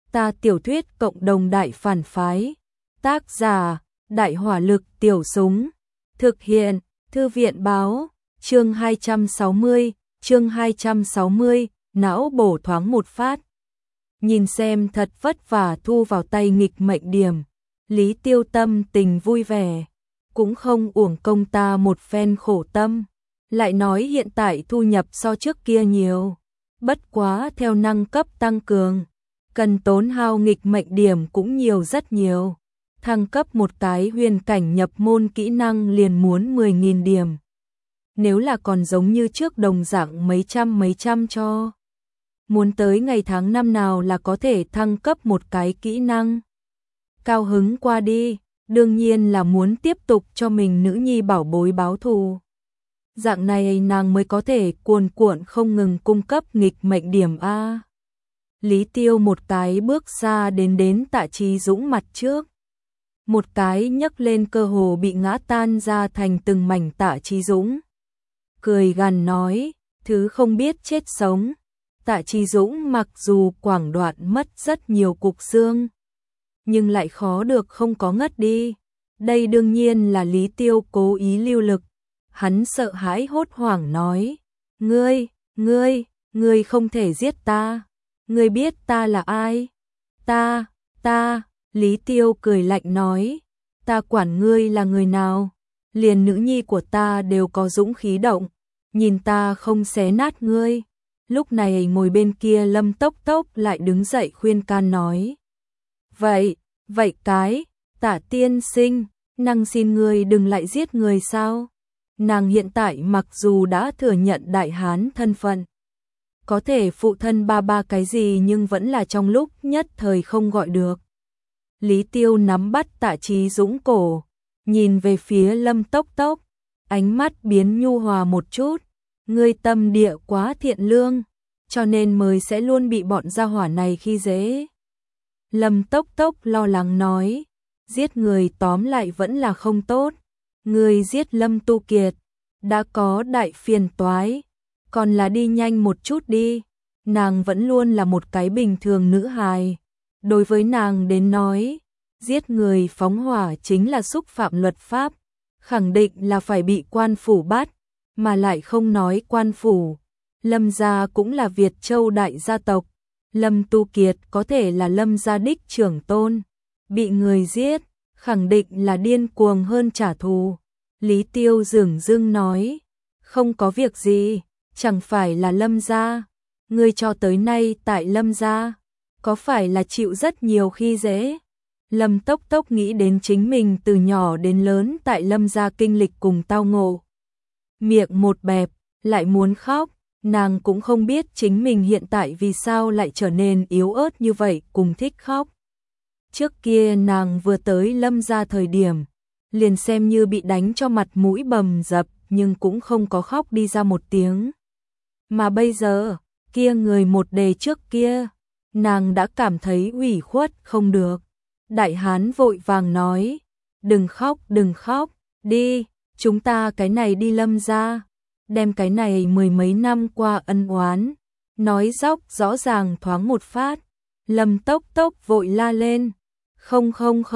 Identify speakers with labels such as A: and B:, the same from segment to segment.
A: Ta tiểu thuyết cộng đồng đại phản phái. Tác giả: Đại hỏa lực tiểu súng. Thực hiện: Thư viện báo. Chương 260, não bổ thoáng một phát. Nhìn xem thật vất vả thu vào tay nghịch mệnh điểm, Lý Tiêu tâm tình vui vẻ, cũng không uổng công ta một phen khổ tâm. Lại nói hiện tại thu nhập so trước kia nhiều, bất quá theo năng cấp tăng cường, cần tốn hao nghịch mệnh điểm cũng nhiều rất nhiều. Thăng cấp một cái huyền cảnh nhập môn kỹ năng liền muốn 10.000 điểm. Nếu là còn giống như trước đồng dạng mấy trăm cho. Muốn tới ngày tháng năm nào là có thể thăng cấp một cái kỹ năng. Cao hứng qua đi, đương nhiên là muốn tiếp tục cho mình nữ nhi bảo bối báo thù. Dạng này nàng mới có thể cuồn cuộn không ngừng cung cấp nghịch mệnh điểm A. Lý Tiêu một cái bước xa đến Tạ Chí Dũng mặt trước. Một cái nhấc lên cơ hồ bị ngã tan ra thành từng mảnh Tạ Chí Dũng. Cười gằn nói, thứ không biết chết sống. Tạ Chí Dũng mặc dù quảng đoạn mất rất nhiều cục xương, nhưng lại khó được không có ngất đi. Đây đương nhiên là Lý Tiêu cố ý lưu lực. Hắn sợ hãi hốt hoảng nói, ngươi không thể giết ta. Ngươi biết ta là ai? Ta, Lý Tiêu cười lạnh nói, ta quản ngươi là người nào? Liền nữ nhi của ta đều có dũng khí động, nhìn ta không xé nát ngươi. Lúc này ngồi bên kia Lâm Tốc Tốc lại đứng dậy khuyên can nói, vậy cái, Tạ tiên sinh, nàng xin ngươi đừng lại giết người sao? Nàng hiện tại mặc dù đã thừa nhận đại hán thân phận, có thể phụ thân ba cái gì nhưng vẫn là trong lúc nhất thời không gọi được. Lý Tiêu nắm bắt Tạ Chí Dũng cổ, nhìn về phía Lâm Tốc Tốc, ánh mắt biến nhu hòa một chút. Ngươi tâm địa quá thiện lương, cho nên mới sẽ luôn bị bọn gia hỏa này khi dễ. Lâm Tốc Tốc lo lắng nói, giết người tóm lại vẫn là không tốt. Ngươi giết Lâm Tu Kiệt, đã có đại phiền toái, còn là đi nhanh một chút đi. Nàng vẫn luôn là một cái bình thường nữ hài. Đối với nàng đến nói, giết người phóng hỏa chính là xúc phạm luật pháp, khẳng định là phải bị quan phủ bắt, mà lại không nói quan phủ. Lâm gia cũng là Việt Châu đại gia tộc, Lâm Tu Kiệt có thể là Lâm gia đích trưởng tôn, bị người giết, khẳng định là điên cuồng hơn trả thù. Lý Tiêu dửng dưng nói, không có việc gì, chẳng phải là Lâm gia, ngươi cho tới nay tại Lâm gia, có phải là chịu rất nhiều khi dễ? Lâm Tốc Tốc nghĩ đến chính mình từ nhỏ đến lớn tại Lâm gia kinh lịch cùng tao ngộ. Miệng một bẹp, lại muốn khóc, nàng cũng không biết chính mình hiện tại vì sao lại trở nên yếu ớt như vậy cùng thích khóc. Trước kia nàng vừa tới Lâm gia thời điểm, liền xem như bị đánh cho mặt mũi bầm dập nhưng cũng không có khóc đi ra một tiếng. Mà bây giờ, kia người một đề trước kia, nàng đã cảm thấy ủy khuất không được. Đại hán vội vàng nói, đừng khóc, đi, chúng ta cái này đi Lâm gia, đem cái này mười mấy năm qua ân oán, nói dóc rõ ràng thoáng một phát. Lâm Tốc Tốc vội la lên, không,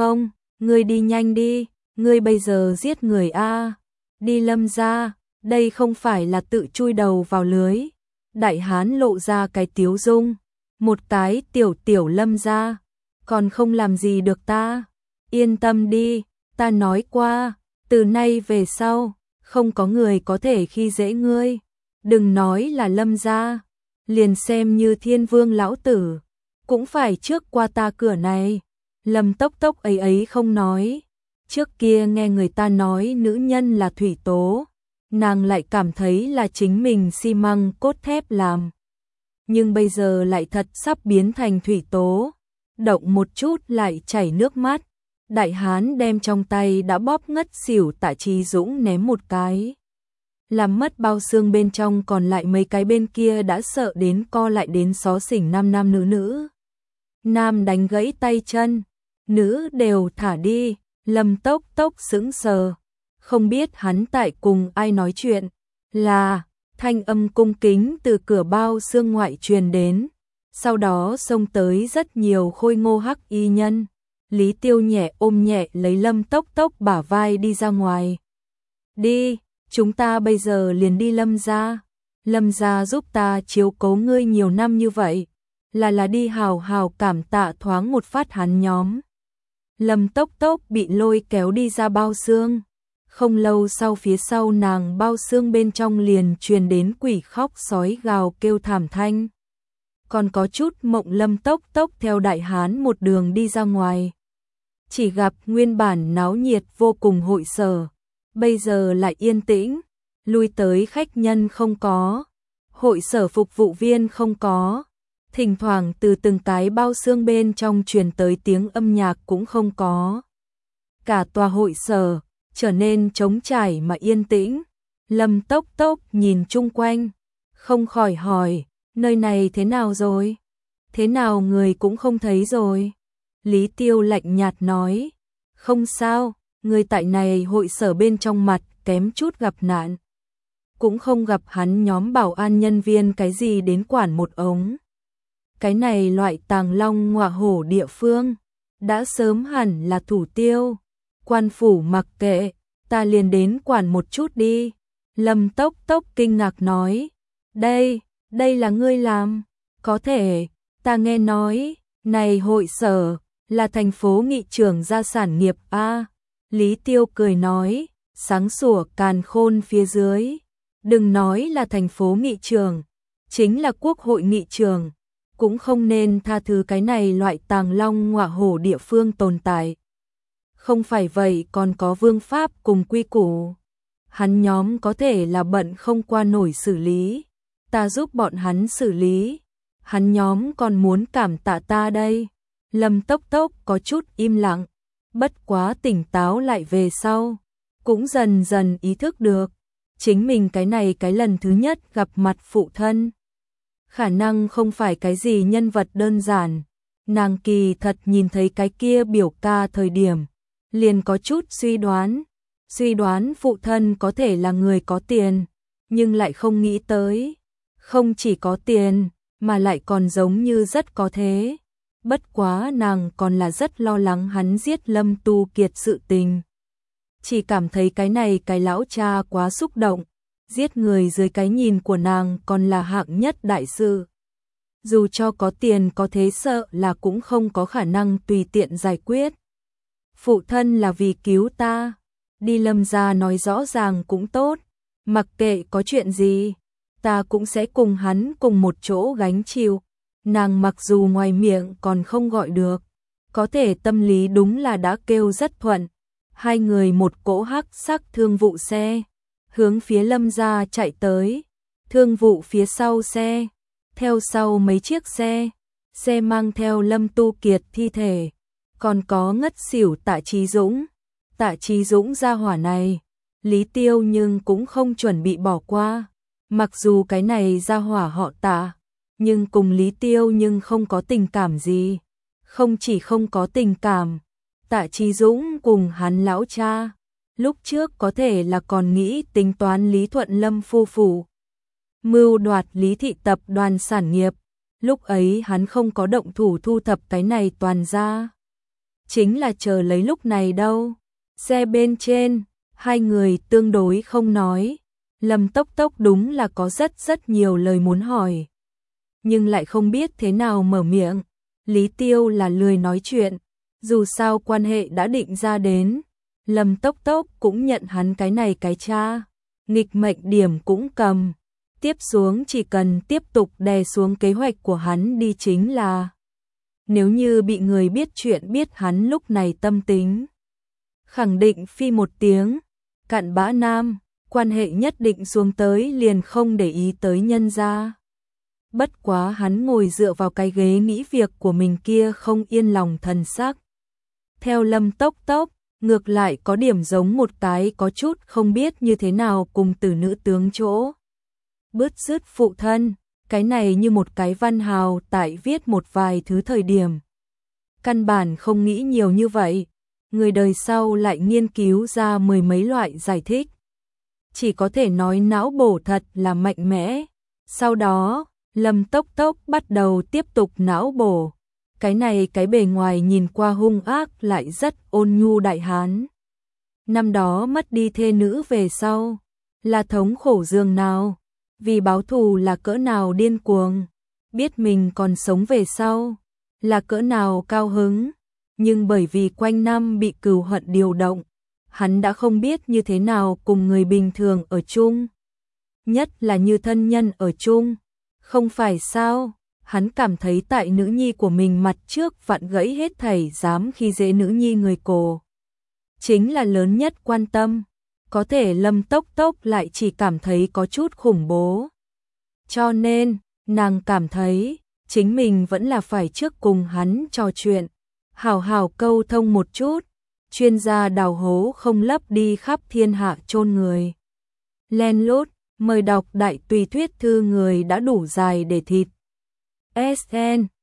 A: ngươi đi nhanh đi, ngươi bây giờ giết người a, đi Lâm gia, đây không phải là tự chui đầu vào lưới. Đại hán lộ ra cái tiếu dung, một cái tiểu Lâm gia, còn không làm gì được ta. Yên tâm đi, ta nói qua, từ nay về sau, không có người có thể khi dễ ngươi. Đừng nói là Lâm gia, liền xem như Thiên Vương lão tử, cũng phải trước qua ta cửa này. Lâm Tốc Tốc ấy không nói. Trước kia nghe người ta nói nữ nhân là thủy tố, nàng lại cảm thấy là chính mình xi măng cốt thép làm. Nhưng bây giờ lại thật sắp biến thành thủy tố, động một chút lại chảy nước mắt. Đại hán đem trong tay đã bóp ngất xỉu Tạ Chí Dũng ném một cái, làm mất bao xương bên trong, còn lại mấy cái bên kia đã sợ đến co lại đến xó xỉnh nam nữ. Nam đánh gãy tay chân, nữ đều thả đi. Lâm Tốc Tốc sững sờ, không biết hắn tại cùng ai nói chuyện. Là thanh âm cung kính từ cửa bao xương ngoại truyền đến, sau đó xông tới rất nhiều khôi ngô hắc y nhân. Lý Tiêu nhẹ ôm nhẹ lấy Lâm Tốc Tốc bả vai đi ra ngoài. Đi, chúng ta bây giờ liền đi Lâm gia. Lâm gia giúp ta chiếu cố ngươi nhiều năm như vậy, là đi hào hào cảm tạ thoáng một phát hắn nhóm. Lâm Tốc Tốc bị lôi kéo đi ra bao xương. Không lâu sau phía sau nàng bao xương bên trong liền truyền đến quỷ khóc sói gào kêu thảm thanh. Còn có chút mộng Lâm Tốc Tốc theo đại hán một đường đi ra ngoài. Chỉ gặp nguyên bản náo nhiệt vô cùng hội sở, bây giờ lại yên tĩnh, lui tới khách nhân không có, hội sở phục vụ viên không có, thỉnh thoảng từ từng cái bao xương bên trong truyền tới tiếng âm nhạc cũng không có. Cả tòa hội sở trở nên trống trải mà yên tĩnh. Lâm Tốc Tốc nhìn chung quanh, không khỏi hỏi, nơi này thế nào rồi? Thế nào người cũng không thấy rồi? Lý Tiêu lạnh nhạt nói, không sao, người tại này hội sở bên trong mặt kém chút gặp nạn. Cũng không gặp hắn nhóm bảo an nhân viên cái gì đến quản một ống. Cái này loại tàng long ngọa hổ địa phương, đã sớm hẳn là thủ tiêu. Quan phủ mặc kệ, ta liền đến quản một chút đi. Lâm Tốc Tốc kinh ngạc nói, đây là ngươi làm, có thể, ta nghe nói, này hội sở, là thành phố nghị trưởng gia sản nghiệp a. Lý Tiêu cười nói, sáng sủa càn khôn phía dưới, đừng nói là thành phố nghị trưởng, chính là quốc hội nghị trưởng, cũng không nên tha thứ cái này loại tàng long ngọa hổ địa phương tồn tại. Không phải vậy còn có vương pháp cùng quy củ. Hắn nhóm có thể là bận không qua nổi xử lý, ta giúp bọn hắn xử lý, hắn nhóm còn muốn cảm tạ ta đây. Lâm Tốc Tốc có chút im lặng, bất quá tỉnh táo lại về sau, cũng dần dần ý thức được, chính mình cái này cái lần thứ nhất gặp mặt phụ thân. Khả năng không phải cái gì nhân vật đơn giản, nàng kỳ thật nhìn thấy cái kia biểu ca thời điểm, liền có chút suy đoán phụ thân có thể là người có tiền, nhưng lại không nghĩ tới, không chỉ có tiền, mà lại còn giống như rất có thế. Bất quá nàng còn là rất lo lắng hắn giết Lâm Tu Kiệt sự tình. Chỉ cảm thấy cái này cái lão cha quá xúc động, giết người dưới cái nhìn của nàng còn là hạng nhất đại sự. Dù cho có tiền có thế sợ là cũng không có khả năng tùy tiện giải quyết. Phụ thân là vì cứu ta, đi Lâm gia nói rõ ràng cũng tốt, mặc kệ có chuyện gì, ta cũng sẽ cùng hắn cùng một chỗ gánh chịu. Nàng mặc dù ngoài miệng còn không gọi được, có thể tâm lý đúng là đã kêu rất thuận. Hai người một cỗ hắc sắc thương vụ xe, hướng phía Lâm gia chạy tới, thương vụ phía sau xe, theo sau mấy chiếc xe mang theo Lâm Tu Kiệt thi thể, còn có ngất xỉu Tạ Chí Dũng gia hỏa này, Lý Tiêu nhưng cũng không chuẩn bị bỏ qua, mặc dù cái này gia hỏa họ Tạ, nhưng cùng Lý Tiêu nhưng không có tình cảm gì, không chỉ không có tình cảm, Tạ Chí Dũng cùng hắn lão cha, lúc trước có thể là còn nghĩ tính toán Lý Thuận Lâm phu phụ, mưu đoạt Lý thị tập đoàn sản nghiệp, lúc ấy hắn không có động thủ thu thập cái này toàn ra. Chính là chờ lấy lúc này đâu. Xe bên trên, hai người tương đối không nói, Lâm Tốc Tốc đúng là có rất nhiều lời muốn hỏi, nhưng lại không biết thế nào mở miệng. Lý Tiêu là lười nói chuyện, dù sao quan hệ đã định ra đến, Lâm Tốc Tốc cũng nhận hắn cái này cái cha, nghịch mệnh điểm cũng cầm, tiếp xuống chỉ cần tiếp tục đè xuống kế hoạch của hắn đi chính là. Nếu như bị người biết chuyện biết hắn lúc này tâm tính, khẳng định phi một tiếng, cặn bã nam, quan hệ nhất định xuống tới liền không để ý tới nhân gia. Bất quá hắn ngồi dựa vào cái ghế nghĩ việc của mình kia không yên lòng thần sắc. Theo Lâm Tốc Tốc, ngược lại có điểm giống một cái có chút không biết như thế nào cùng từ nữ tướng chỗ. Bứt rứt phụ thân, cái này như một cái văn hào tại viết một vài thứ thời điểm. Căn bản không nghĩ nhiều như vậy, người đời sau lại nghiên cứu ra mười mấy loại giải thích. Chỉ có thể nói não bổ thật là mạnh mẽ. Sau đó, Lâm Tốc Tốc bắt đầu tiếp tục não bổ. Cái này cái bề ngoài nhìn qua hung ác lại rất ôn nhu đại hán. Năm đó mất đi thê nữ về sau, là thống khổ dường nào, vì báo thù là cỡ nào điên cuồng, biết mình còn sống về sau, là cỡ nào cao hứng, nhưng bởi vì quanh năm bị cừu hận điều động, hắn đã không biết như thế nào cùng người bình thường ở chung, nhất là như thân nhân ở chung, không phải sao? Hắn cảm thấy tại nữ nhi của mình mặt trước vặn gãy hết thảy dám khi dễ nữ nhi người cổ. Chính là lớn nhất quan tâm, có thể Lâm Tốc Tốc lại chỉ cảm thấy có chút khủng bố. Cho nên, nàng cảm thấy, chính mình vẫn là phải trước cùng hắn trò chuyện, hào hào câu thông một chút, chuyên gia đào hố không lấp đi khắp thiên hạ chôn người. Len lút, mời đọc đại tùy thuyết thư người đã đủ dài để thịt. SN